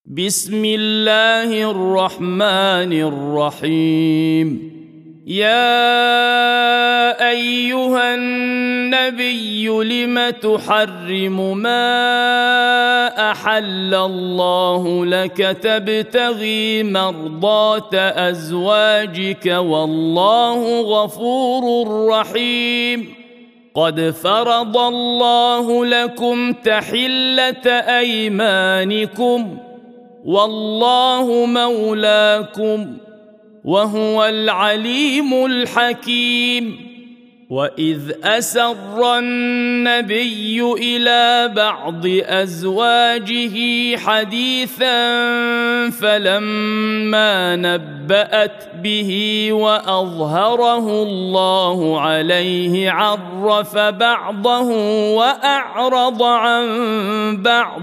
بسم الله الرحمن الرحيم. يا أيها النبي لم تحرم ما أحل الله لك تبتغي مرضات أزواجك والله غفور رحيم. قد فرض الله لكم تحلة أيمانكم والله مولاكم وهو العليم الحكيم. وإذ أسر النبي إلى بعض أزواجه حديثا فلما نبأت به وأظهره الله عليه عرف بعضه وأعرض عن بعض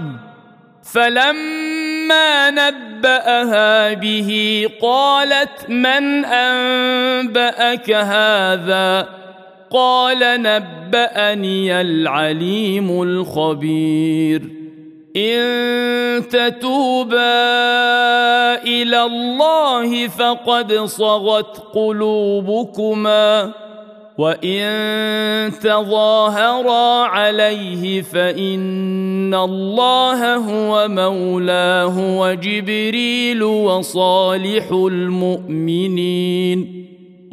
فلما نبأها به قالت من أنبأك هذا؟ قال نبأني العليم الخبير. إن تتوبا إلى الله فقد صغت قلوبكما وإن تظاهرا عليه فإن الله هو مولاه وجبريل وصالح المؤمنين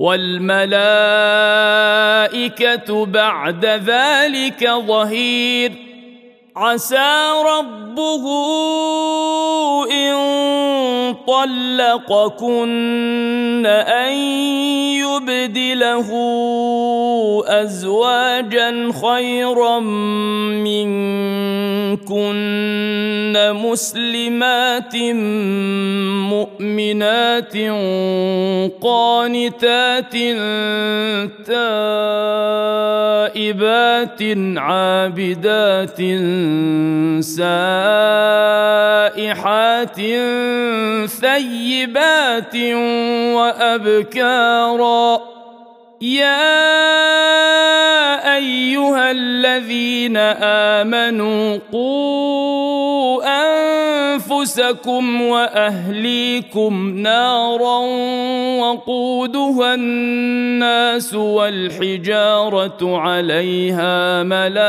والملائكة بعد ذلك ظهير. عسى ربه إن طلقكن أن يبدله أزواجا خيرا منكن مسلمات مؤمنات قانتات تائبات عابدات سائحات ثيبات وأبكارا. يا أيها الذين آمنوا قوا أنفسكم وأهليكم نارا وقودها الناس والحجارة عليها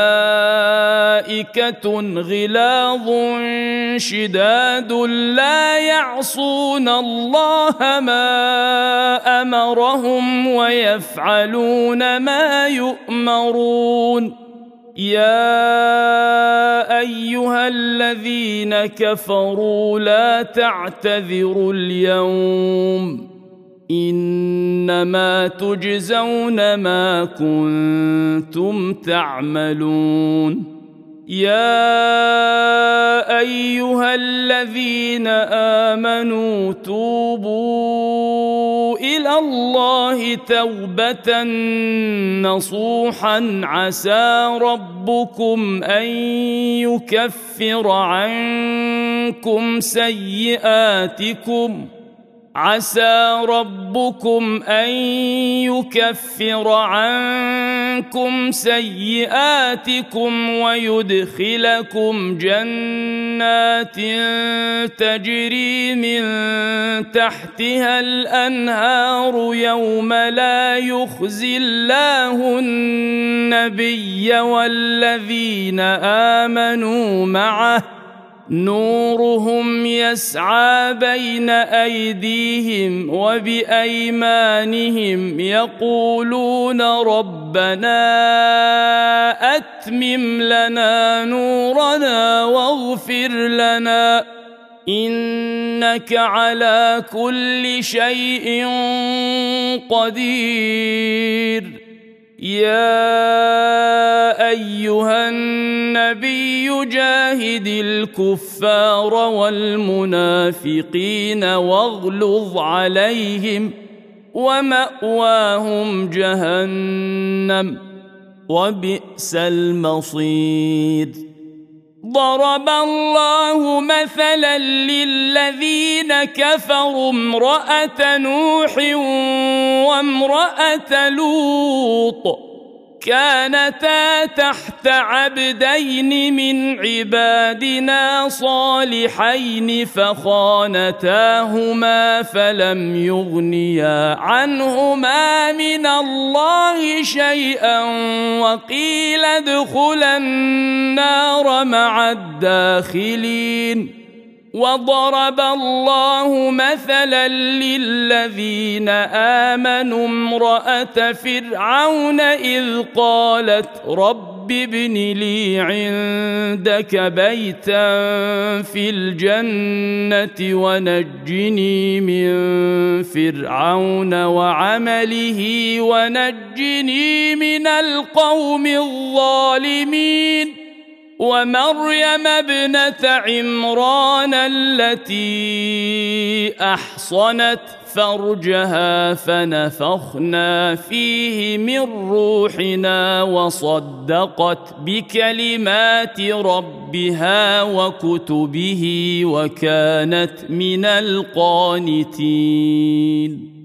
ملائكة غلاظ شداد لا يعصون الله ما أمرهم ويفعلون ما يؤمرون. يا أيها الذين كفروا لا تعتذروا اليوم إنما تجزون ما كنتم تعملون. يا أيها الذين آمنوا توبوا إلى الله توبة نصوحا عسى ربكم أن يكفر عنكم سيئاتكم ويدخلكم جنات تجري من تحتها الأنهار يوم لا يخزي الله النبي والذين آمنوا معه نورهم يسعى بين أيديهم وبأيمانهم يقولون ربنا أتمم لنا نورنا واغفر لنا إنك على كل شيء قدير. يا أيها النبي جاهد الكفار والمنافقين واغلظ عليهم ومأواهم جهنم وبئس المصير. ضرب الله مثلا للذين كفروا امرأة نوح وامرأة لوط كانتا تحت عبدين من عبادنا صالحين فخانتاهما فلم يغنيا عنهما من الله شيئا وقيل ادخلا النار مع الداخلين. وضرب الله مثلا للذين آمنوا امرأة فرعون إذ قالت رب ابن لي عندك بيتا في الجنة ونجني من فرعون وعمله ونجني من القوم الظالمين. ومريم ابنة عمران التي أحصنت فرجها فنفخنا فيه من روحنا وصدقت بكلمات ربها وكتبه وكانت من القانتين.